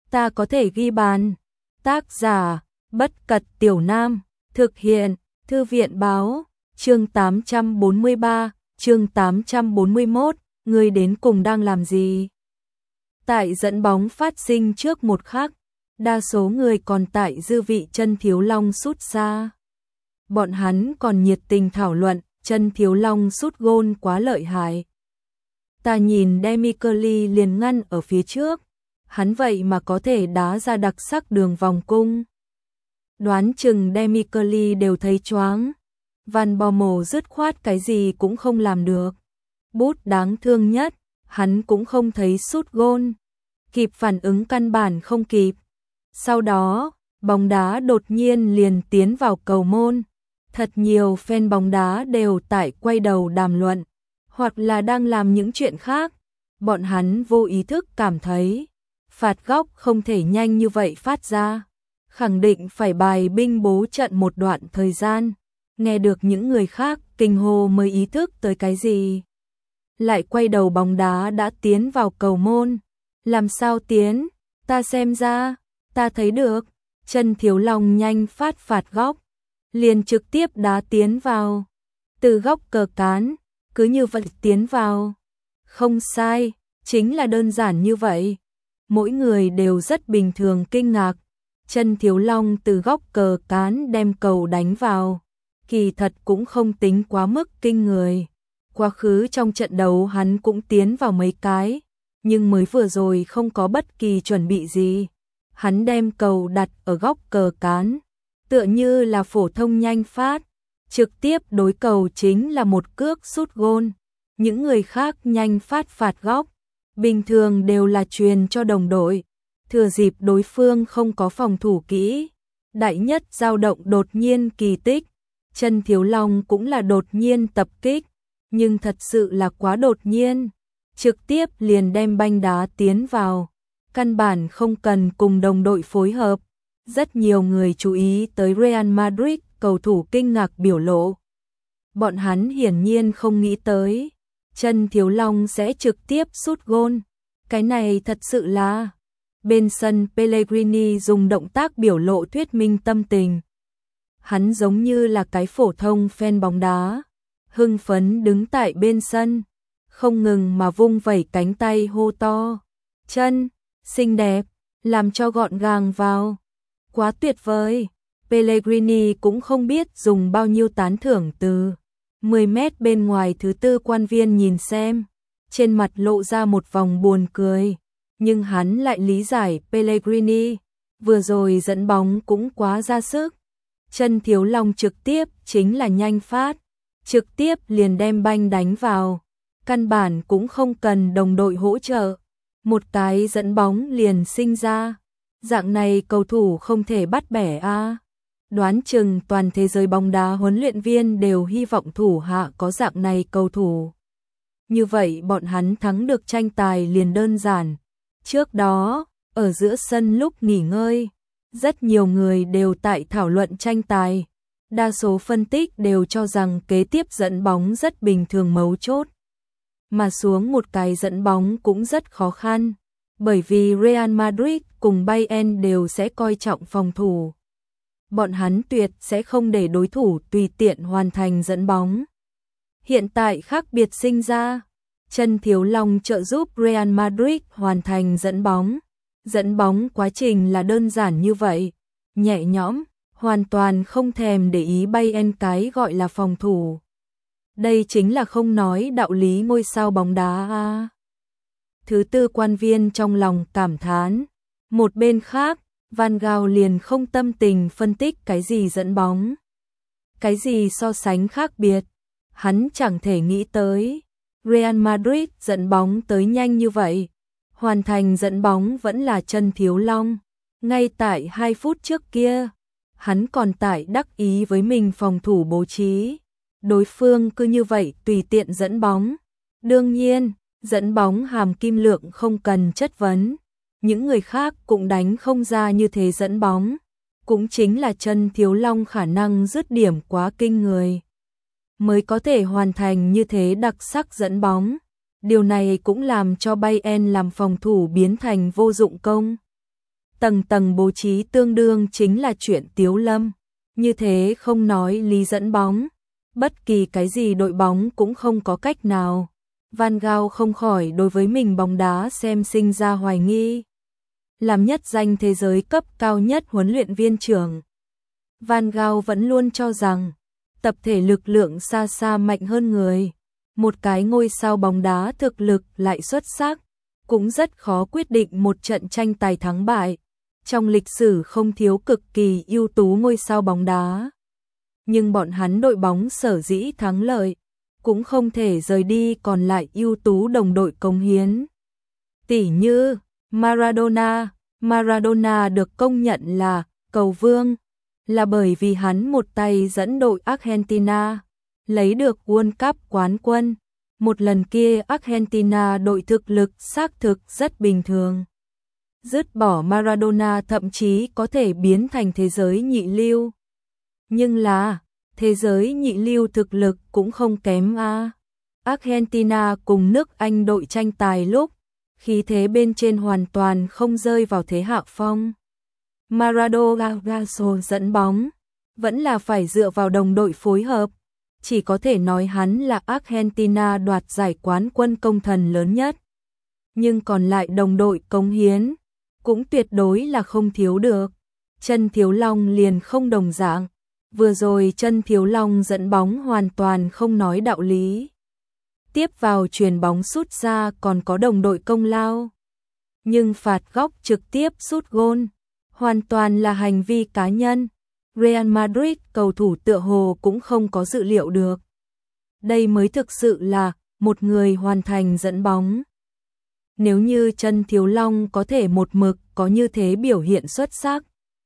ta có thể ghi bàn. Tác giả, Bất Cật Tiểu Nam, thực hiện, Thư viện Báo, chương 843, chương 841, ngươi đến cùng đang làm gì? Tại dẫn bóng phát sinh trước một khắc, đa số người còn tại dư vị Chân Thiếu Long sút xa. Bọn hắn còn nhiệt tình thảo luận, Chân Thiếu Long sút gôn quá lợi hại. Ta nhìn Demi Curly liền ngăn ở phía trước, hắn vậy mà có thể đá ra đặc sắc đường vòng cung. Đoán chừng Demi Curly đều thấy choáng. Van Bommel dứt khoát cái gì cũng không làm được. Bút đáng thương nhất, hắn cũng không thấy sút gôn. Kịp phản ứng căn bản không kịp. Sau đó, bóng đá đột nhiên liền tiến vào cầu môn. Thật nhiều fan bóng đá đều tại quay đầu đàm luận, hoặc là đang làm những chuyện khác. Bọn hắn vô ý thức cảm thấy, phạt góc không thể nhanh như vậy phát ra. Khẳng định phải bài binh bố trận một đoạn thời gian. Nghe được những người khác kinh hô mới ý thức tới cái gì. Lại quay đầu bóng đá đã tiến vào cầu môn. Làm sao tiến? Ta xem ra, ta thấy được. Chân Thiếu Long nhanh phát phạt góc, liền trực tiếp đá tiến vào. Từ góc cờ cán, cứ như vậy tiến vào. Không sai, chính là đơn giản như vậy. Mỗi người đều rất bình thường kinh ngạc. Chân Thiếu Long từ góc cờ cán đem cầu đánh vào. Kỳ thật cũng không tính quá mức kinh người. Quá khứ trong trận đấu hắn cũng tiến vào mấy cái, nhưng mới vừa rồi không có bất kỳ chuẩn bị gì. Hắn đem cầu đặt ở góc cờ cán, tựa như là phổ thông nhanh phát, trực tiếp đối cầu chính là một cước sút gôn. Những người khác nhanh phát phạt góc, bình thường đều là truyền cho đồng đội, thừa dịp đối phương không có phòng thủ kỹ. Đại nhất dao động đột nhiên kỳ tích. Chân Thiếu Long cũng là đột nhiên tập kích, nhưng thật sự là quá đột nhiên, trực tiếp liền đem banh đá tiến vào, căn bản không cần cùng đồng đội phối hợp. Rất nhiều người chú ý tới Real Madrid cầu thủ kinh ngạc biểu lộ. Bọn hắn hiển nhiên không nghĩ tới, Chân Thiếu Long sẽ trực tiếp sút gôn. Cái này thật sự là... Bên sân Pellegrini dùng động tác biểu lộ thuyết minh tâm tình. Hắn giống như là cái phổ thông fan bóng đá, hưng phấn đứng tại bên sân, không ngừng mà vung vẩy cánh tay hô to. Chân, xinh đẹp, làm cho gọn gàng vào. Quá tuyệt vời. Pellegrini cũng không biết dùng bao nhiêu tán thưởng từ 10 mét bên ngoài thứ tư quan viên nhìn xem, trên mặt lộ ra một vòng buồn cười. Nhưng hắn lại lý giải Pellegrini, vừa rồi dẫn bóng cũng quá ra sức. Chân Thiếu Long trực tiếp chính là nhanh phát, trực tiếp liền đem banh đánh vào, căn bản cũng không cần đồng đội hỗ trợ. Một cái dẫn bóng liền sinh ra, dạng này cầu thủ không thể bắt bẻ a. Đoán chừng toàn thế giới bóng đá huấn luyện viên đều hy vọng thủ hạ có dạng này cầu thủ. Như vậy bọn hắn thắng được tranh tài liền đơn giản. Trước đó, ở giữa sân lúc nghỉ ngơi, rất nhiều người đều tại thảo luận tranh tài. Đa số phân tích đều cho rằng kế tiếp dẫn bóng rất bình thường mấu chốt. Mà xuống một cái dẫn bóng cũng rất khó khăn, bởi vì Real Madrid cùng Bayern đều sẽ coi trọng phòng thủ. Bọn hắn tuyệt sẽ không để đối thủ tùy tiện hoàn thành dẫn bóng. Hiện tại khác biệt sinh ra. Chân Thiếu Long trợ giúp Real Madrid hoàn thành dẫn bóng. Dẫn bóng quá trình là đơn giản như vậy, nhẹ nhõm, hoàn toàn không thèm để ý Bayern cái gọi là phòng thủ. Đây chính là không nói đạo lý ngôi sao bóng đá a. Thứ tư quan viên trong lòng cảm thán. Một bên khác, Van Gaal liền không tâm tình phân tích cái gì dẫn bóng, cái gì so sánh khác biệt. Hắn chẳng thể nghĩ tới Real Madrid dẫn bóng tới nhanh như vậy. Hoàn thành dẫn bóng vẫn là Chân Thiếu Long. Ngay tại 2 phút trước kia, hắn còn tại đắc ý với mình phòng thủ bố trí. Đối phương cứ như vậy tùy tiện dẫn bóng. Đương nhiên, dẫn bóng hàm kim lượng không cần chất vấn. Những người khác cũng đánh không ra như thế dẫn bóng. Cũng chính là Chân Thiếu Long khả năng dứt điểm quá kinh người, mới có thể hoàn thành như thế đặc sắc dẫn bóng. Điều này cũng làm cho Bayern làm phòng thủ biến thành vô dụng công. tầng tầng bố trí tương đương chính là chuyện Tiếu Lâm. Như thế không nói lý dẫn bóng, bất kỳ cái gì đội bóng cũng không có cách nào. Van Gaal không khỏi đối với mình bóng đá xem sinh ra hoài nghi. Làm nhất danh thế giới cấp cao nhất huấn luyện viên trưởng, Van Gaal vẫn luôn cho rằng tập thể lực lượng xa xa mạnh hơn người. Một cái ngôi sao bóng đá thực lực lại xuất sắc, cũng rất khó quyết định một trận tranh tài thắng bại. Trong lịch sử không thiếu cực kỳ ưu tú ngôi sao bóng đá. Nhưng bọn hắn đội bóng sở dĩ thắng lợi, cũng không thể rời đi còn lại ưu tú đồng đội cống hiến. Tỉ như Maradona. Maradona được công nhận là cầu vương, là bởi vì hắn một tay dẫn đội Argentina lấy được World Cup quán quân. Một lần kia Argentina đội thực lực xác thực rất bình thường. Dứt bỏ Maradona thậm chí có thể biến thành thế giới nhị lưu. Nhưng là, thế giới nhị lưu thực lực cũng không kém a. Argentina cùng nước Anh đội tranh tài lúc, khí thế bên trên hoàn toàn không rơi vào thế hạ phong. Maradona dẫn bóng, vẫn là phải dựa vào đồng đội phối hợp. Chỉ có thể nói hắn là Argentina đoạt giải quán quân công thần lớn nhất. Nhưng còn lại đồng đội cống hiến, cũng tuyệt đối là không thiếu được. Chân Thiếu Long liền không đồng dạng. Vừa rồi Chân Thiếu Long dẫn bóng hoàn toàn không nói đạo lý. Tiếp vào chuyền bóng sút ra còn có đồng đội công lao. Nhưng phạt góc trực tiếp sút gôn, hoàn toàn là hành vi cá nhân. Real Madrid cầu thủ tựa hồ cũng không có dự liệu được. Đây mới thực sự là một người hoàn thành dẫn bóng. Nếu như Chân Thiếu Long có thể một mực có như thế biểu hiện xuất sắc,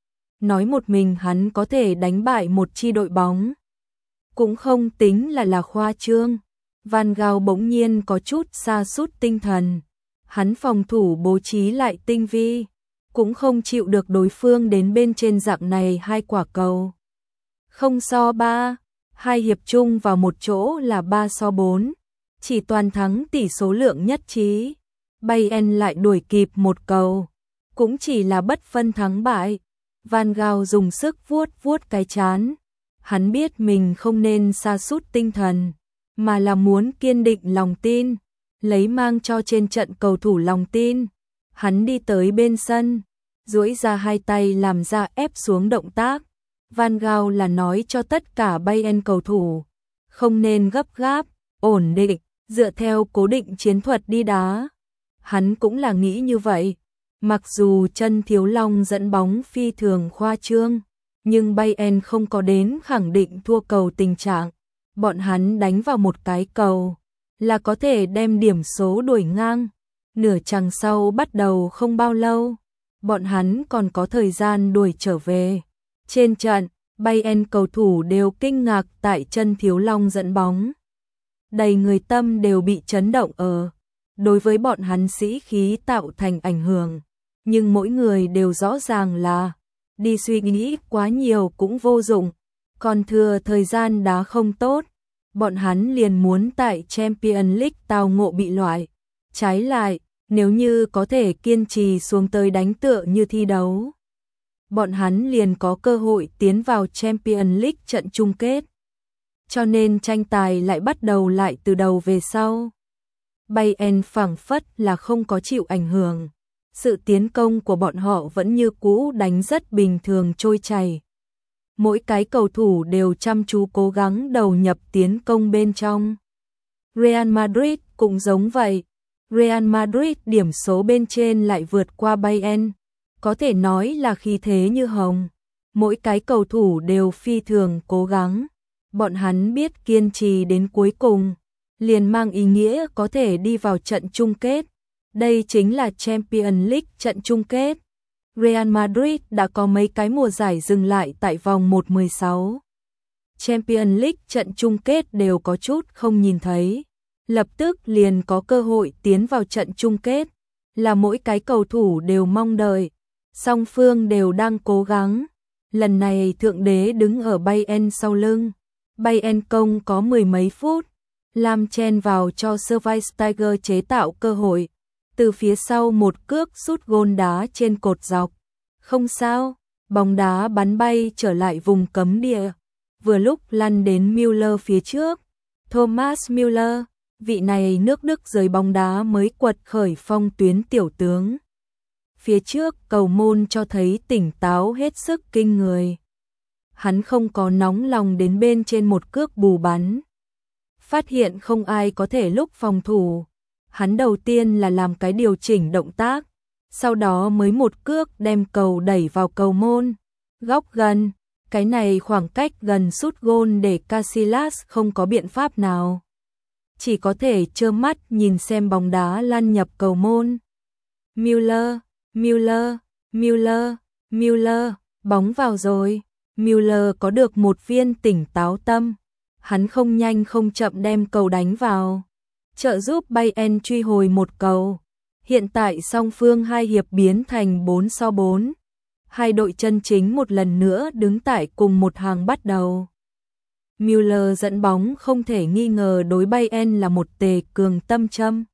nói một mình hắn có thể đánh bại một chi đội bóng, cũng không tính là khoa trương. Van Gaal bỗng nhiên có chút sa sút tinh thần. Hắn phòng thủ bố trí lại tinh vi, cũng không chịu được đối phương đến bên trên dạng này hai quả cầu. Không so 3, hai hiệp chung vào một chỗ là 3-4, chỉ toàn thắng tỷ số lượng nhất trí. Bayern lại đuổi kịp một cầu, cũng chỉ là bất phân thắng bại. Van Gaal dùng sức vuốt vuốt cái trán. Hắn biết mình không nên sa sút tinh thần, mà là muốn kiên định lòng tin, lấy mang cho trên trận cầu thủ lòng tin. Hắn đi tới bên sân, duỗi ra hai tay làm ra ép xuống động tác. Van Gaal là nói cho tất cả Bayern cầu thủ, không nên gấp gáp, ổn định, dựa theo cố định chiến thuật đi đá. Hắn cũng là nghĩ như vậy. Mặc dù Chân Thiếu Long dẫn bóng phi thường khoa trương, nhưng Bayern không có đến khẳng định thua cầu tình trạng. Bọn hắn đánh vào một cái cầu là có thể đem điểm số đuổi ngang. Nửa chặng sau bắt đầu không bao lâu, bọn hắn còn có thời gian đuổi trở về. Trên trận, Bayern cầu thủ đều kinh ngạc tại Chân Thiếu Long dẫn bóng. Đầy người tâm đều bị chấn động ở. Đối với bọn hắn sĩ khí tạo thành ảnh hưởng. Nhưng mỗi người đều rõ ràng là đi suy nghĩ quá nhiều cũng vô dụng. Còn thừa thời gian đá không tốt, bọn hắn liền muốn tại Champions League tao ngộ bị loại. Trái lại, nếu như có thể kiên trì xuống tới đánh tựa như thi đấu, bọn hắn liền có cơ hội tiến vào Champions League trận chung kết. Cho nên tranh tài lại bắt đầu lại từ đầu về sau. Bayern phảng phất là không có chịu ảnh hưởng. Sự tiến công của bọn họ vẫn như cũ đánh rất bình thường trôi chảy. Mỗi cái cầu thủ đều chăm chú cố gắng đầu nhập tiến công bên trong. Real Madrid cũng giống vậy. Real Madrid điểm số bên trên lại vượt qua Bayern. Có thể nói là khí thế như hồng. Mỗi cái cầu thủ đều phi thường cố gắng. Bọn hắn biết kiên trì đến cuối cùng, liền mang ý nghĩa có thể đi vào trận chung kết. Đây chính là Champions League trận chung kết. Real Madrid đã có mấy cái mùa giải dừng lại tại vòng 1/16. Champions League trận chung kết đều có chút không nhìn thấy. Lập tức liền có cơ hội tiến vào trận chung kết, là mỗi cái cầu thủ đều mong đợi. Song phương đều đang cố gắng. Lần này thượng đế đứng ở Bayern sau lưng. Bayern công có mười mấy phút, làm chen vào cho Schweinsteiger chế tạo cơ hội. Từ phía sau một cước sút gôn đá trên cột dọc. Không sao, bóng đá bắn bay trở lại vùng cấm địa, vừa lúc lăn đến Müller phía trước. Thomas Müller, vị này nước Đức giới bóng đá mới quật khởi phong tuyến tiểu tướng. Phía trước cầu môn cho thấy tỉnh táo hết sức kinh người. Hắn không có nóng lòng đến bên trên một cước bù bắn. Phát hiện không ai có thể lúc phòng thủ. Hắn đầu tiên là làm cái điều chỉnh động tác, sau đó mới một cước đem cầu đẩy vào cầu môn. Góc gần, cái này khoảng cách gần sút gôn để Casillas không có biện pháp nào. Chỉ có thể trơ mắt nhìn xem bóng đá lăn nhập cầu môn. Müller, Müller, Müller, Müller, bóng vào rồi. Müller có được một viên tỉnh táo tâm. Hắn không nhanh không chậm đem cầu đánh vào, trợ giúp Bayern truy hồi một cầu. Hiện tại song phương hai hiệp biến thành 4-4. Hai đội chân chính một lần nữa đứng tại cùng một hàng bắt đầu. Müller dẫn bóng không thể nghi ngờ đối Bayern là một tề cường tâm châm.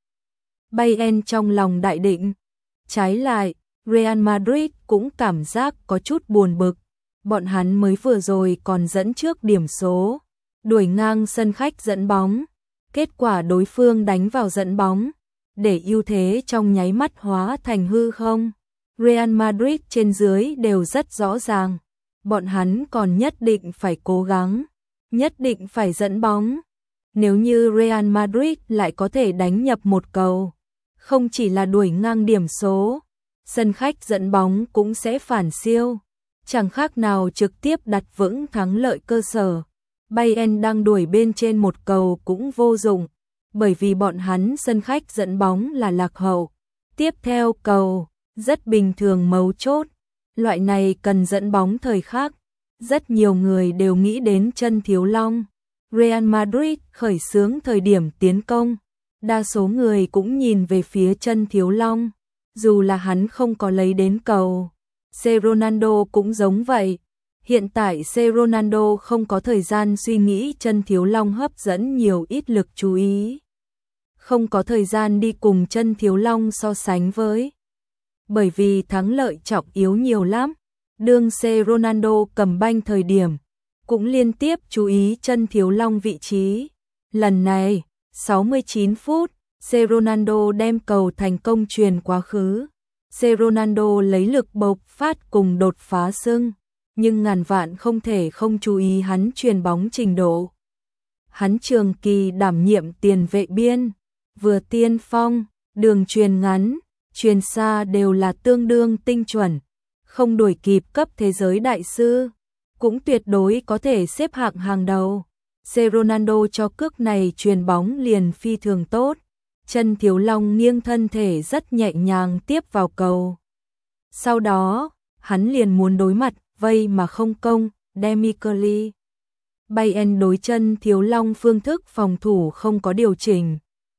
Bayern trong lòng đại định. Trái lại, Real Madrid cũng cảm giác có chút buồn bực. Bọn hắn mới vừa rồi còn dẫn trước điểm số, đuổi ngang sân khách dẫn bóng. Kết quả đối phương đánh vào dẫn bóng, để ưu thế trong nháy mắt hóa thành hư không. Real Madrid trên dưới đều rất rõ ràng. Bọn hắn còn nhất định phải cố gắng, nhất định phải dẫn bóng. Nếu như Real Madrid lại có thể đánh nhập một cầu, không chỉ là đuổi ngang điểm số, sân khách dẫn bóng cũng sẽ phản siêu. Chẳng khác nào trực tiếp đặt vững thắng lợi cơ sở. Bayern đang đuổi bên trên một cầu cũng vô dụng, bởi vì bọn hắn sân khách dẫn bóng là lạc hậu. Tiếp theo cầu, rất bình thường mấu chốt. Loại này cần dẫn bóng thời khắc. Rất nhiều người đều nghĩ đến chân thiếu long. Real Madrid khởi xướng thời điểm tiến công. Đa số người cũng nhìn về phía chân thiếu long. Dù là hắn không có lấy đến cầu. C. Ronaldo cũng giống vậy. Hiện tại C. Ronaldo không có thời gian suy nghĩ chân thiếu long hấp dẫn nhiều ít lực chú ý. Không có thời gian đi cùng chân thiếu long so sánh với. Bởi vì thắng lợi trọng yếu nhiều lắm. Đương C. Ronaldo cầm banh thời điểm, cũng liên tiếp chú ý chân thiếu long vị trí. Lần này, 69 phút, C. Ronaldo đem cầu thành công truyền quá khứ. C. Ronaldo lấy lực bộc phát cùng đột phá sưng, nhưng ngàn vạn không thể không chú ý hắn truyền bóng trình độ. Hắn trường kỳ đảm nhiệm tiền vệ biên, vừa tiên phong, đường truyền ngắn, truyền xa đều là tương đương tinh chuẩn, không đuổi kịp cấp thế giới đại sư, cũng tuyệt đối có thể xếp hạng hàng đầu. C. Ronaldo cho cước này truyền bóng liền phi thường tốt. Chân thiếu long nghiêng thân thể rất nhẹ nhàng tiếp vào cầu. Sau đó, hắn liền muốn đối mặt, vây mà không công, Demichelis. Bayern đối chân thiếu long phương thức phòng thủ không có điều chỉnh.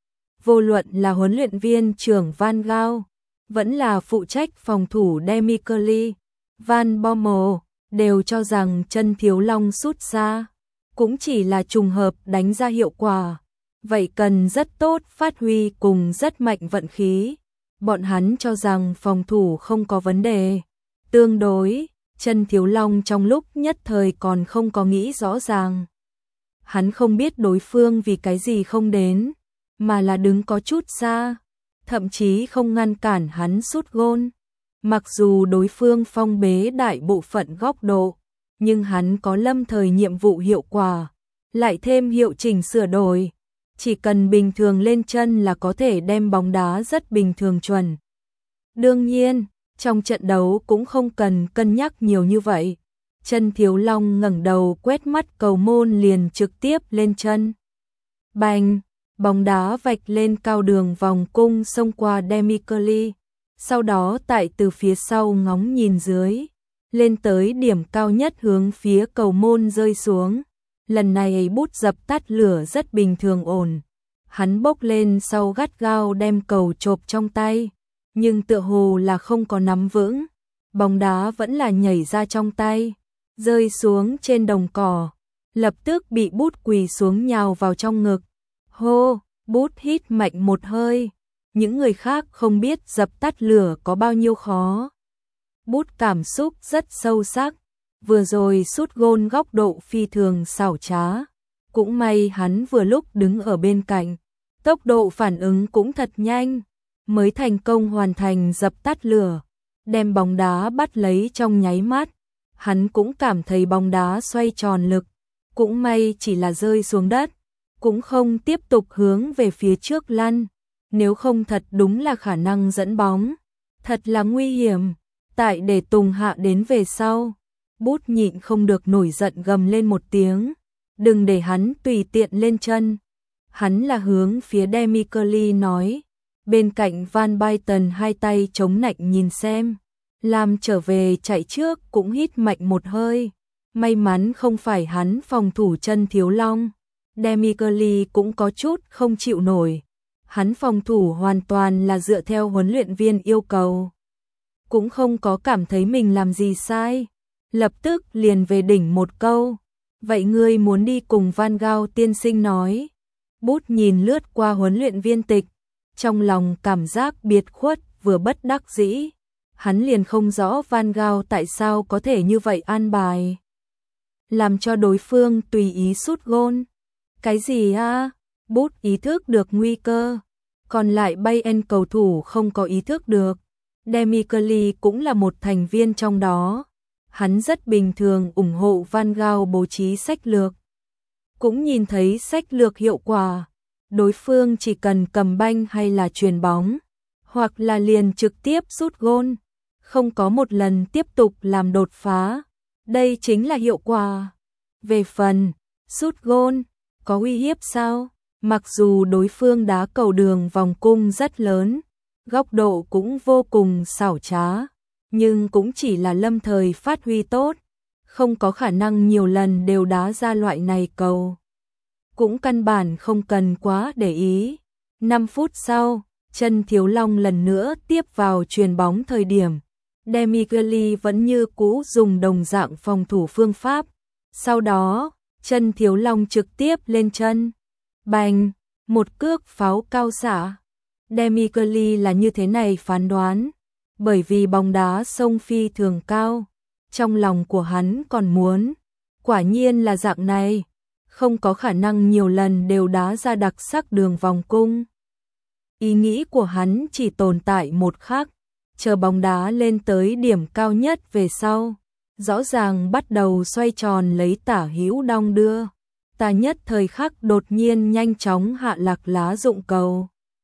Vô luận là huấn luyện viên trưởng Van Gaal, vẫn là phụ trách phòng thủ Demichelis, Van Bommel, đều cho rằng chân thiếu long sút xa. Cũng chỉ là trùng hợp đánh ra hiệu quả. Vậy cần rất tốt phát huy cùng rất mạnh vận khí. Bọn hắn cho rằng phòng thủ không có vấn đề. Tương đối, chân thiếu long trong lúc nhất thời còn không có nghĩ rõ ràng. Hắn không biết đối phương vì cái gì không đến, mà là đứng có chút xa, thậm chí không ngăn cản hắn sút gôn. Mặc dù đối phương phong bế đại bộ phận góc độ, nhưng hắn có lâm thời nhiệm vụ hiệu quả, lại thêm hiệu chỉnh sửa đổi. Chỉ cần bình thường lên chân là có thể đem bóng đá rất bình thường chuẩn. Đương nhiên, trong trận đấu cũng không cần cân nhắc nhiều như vậy. Chân thiếu long ngẩng đầu quét mắt cầu môn liền trực tiếp lên chân. Bành, bóng đá vạch lên cao đường vòng cung xông qua Demichelis. Sau đó tại từ phía sau ngóng nhìn dưới, lên tới điểm cao nhất hướng phía cầu môn rơi xuống. Lần này bút dập tắt lửa rất bình thường ổn. Hắn bốc lên sau gắt gao đem cầu chộp trong tay, nhưng tựa hồ là không có nắm vững. Bóng đá vẫn là nhảy ra trong tay, rơi xuống trên đồng cỏ, lập tức bị bút quỳ xuống nhào vào trong ngực. Hô, bút hít mạnh một hơi. Những người khác không biết dập tắt lửa có bao nhiêu khó. Bút cảm xúc rất sâu sắc, vừa rồi sút gôn góc độ phi thường xảo trá. Cũng may hắn vừa lúc đứng ở bên cạnh, tốc độ phản ứng cũng thật nhanh, mới thành công hoàn thành dập tắt lửa, đem bóng đá bắt lấy trong nháy mắt. Hắn cũng cảm thấy bóng đá xoay tròn lực, cũng may chỉ là rơi xuống đất, cũng không tiếp tục hướng về phía trước lăn, nếu không thật đúng là khả năng dẫn bóng, thật là nguy hiểm. Tại để Tùng Hạ đến về sau, Bút nhịn không được nổi giận gầm lên một tiếng, đừng để hắn tùy tiện lên chân. Hắn là hướng phía Demi Curly nói, bên cạnh Van Basten hai tay chống nạnh nhìn xem, làm trở về chạy trước cũng hít mạnh một hơi, may mắn không phải hắn phòng thủ chân thiếu long. Demi Curly cũng có chút không chịu nổi, hắn phòng thủ hoàn toàn là dựa theo huấn luyện viên yêu cầu, cũng không có cảm thấy mình làm gì sai, lập tức liền về đỉnh một câu, vậy ngươi muốn đi cùng Van Gaal tiên sinh nói. Bút nhìn lướt qua huấn luyện viên tịch, trong lòng cảm giác biệt khuất vừa bất đắc dĩ, hắn liền không rõ Van Gaal tại sao có thể như vậy an bài, làm cho đối phương tùy ý sút gôn. Cái gì a? Bút ý thức được nguy cơ, còn lại Bayern cầu thủ không có ý thức được. Demi Curly cũng là một thành viên trong đó, hắn rất bình thường ủng hộ Van Gaal bố trí sách lược, cũng nhìn thấy sách lược hiệu quả, đối phương chỉ cần cầm banh hay là chuyền bóng, hoặc là liền trực tiếp sút gôn, không có một lần tiếp tục làm đột phá, đây chính là hiệu quả. Về phần sút gôn có uy hiếp sao? Mặc dù đối phương đá cầu đường vòng cung rất lớn, góc độ cũng vô cùng xảo trá, nhưng cũng chỉ là lâm thời phát huy tốt, không có khả năng nhiều lần đều đá ra loại này cầu. Cũng căn bản không cần quá để ý. 5 phút sau, chân thiếu long lần nữa tiếp vào chuyền bóng thời điểm, Demi Curly vẫn như cũ dùng đồng dạng phòng thủ phương pháp. Sau đó, chân thiếu long trực tiếp lên chân. Bành, một cước pháo cao xạ. Demi Curly là như thế này phán đoán, bởi vì bóng đá sông phi thường cao, trong lòng của hắn còn muốn, quả nhiên là dạng này, không có khả năng nhiều lần đều đá ra đặc sắc đường vòng cung. Ý nghĩ của hắn chỉ tồn tại một khắc, chờ bóng đá lên tới điểm cao nhất về sau, rõ ràng bắt đầu xoay tròn lấy tả hữu đong đưa, ta nhất thời khắc đột nhiên nhanh chóng hạ lạc lá dụng cầu.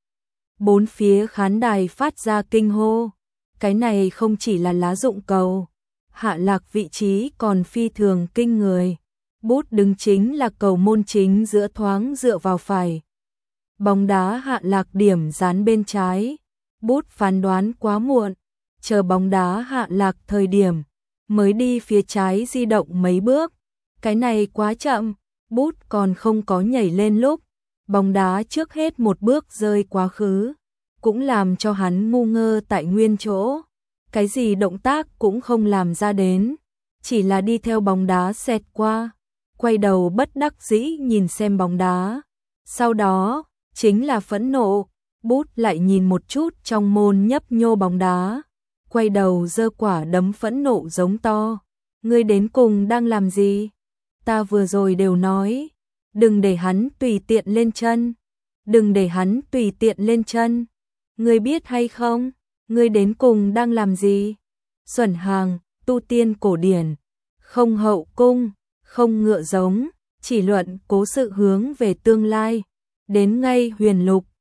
Bốn phía khán đài phát ra kinh hô, cái này không chỉ là lá dụng cầu, hạ lạc vị trí còn phi thường kinh người. Bút đứng chính là cầu môn chính giữa thoáng dựa vào phải. Bóng đá hạ lạc điểm dán bên trái. Bút phán đoán quá muộn, chờ bóng đá hạ lạc thời điểm, mới đi phía trái di động mấy bước. Cái này quá chậm, Bút còn không có nhảy lên lúc, bóng đá trước hết một bước rơi quá khứ, cũng làm cho hắn ngu ngơ tại nguyên chỗ. Cái gì động tác cũng không làm ra đến, chỉ là đi theo bóng đá xẹt qua, quay đầu bất đắc dĩ nhìn xem bóng đá. Sau đó, chính là phẫn nộ, Bút lại nhìn một chút trong môn nhấp nhô bóng đá, quay đầu giơ quả đấm phẫn nộ giống to. Ngươi đến cùng đang làm gì? Ta vừa rồi đều nói, đừng để hắn tùy tiện lên chân, đừng để hắn tùy tiện lên chân. Ngươi biết hay không, ngươi đến cùng đang làm gì? Xuẩn hàng, tu tiên cổ điển, không hậu cung, không ngựa giống, chỉ luận cố sự hướng về tương lai, đến ngay huyền lục.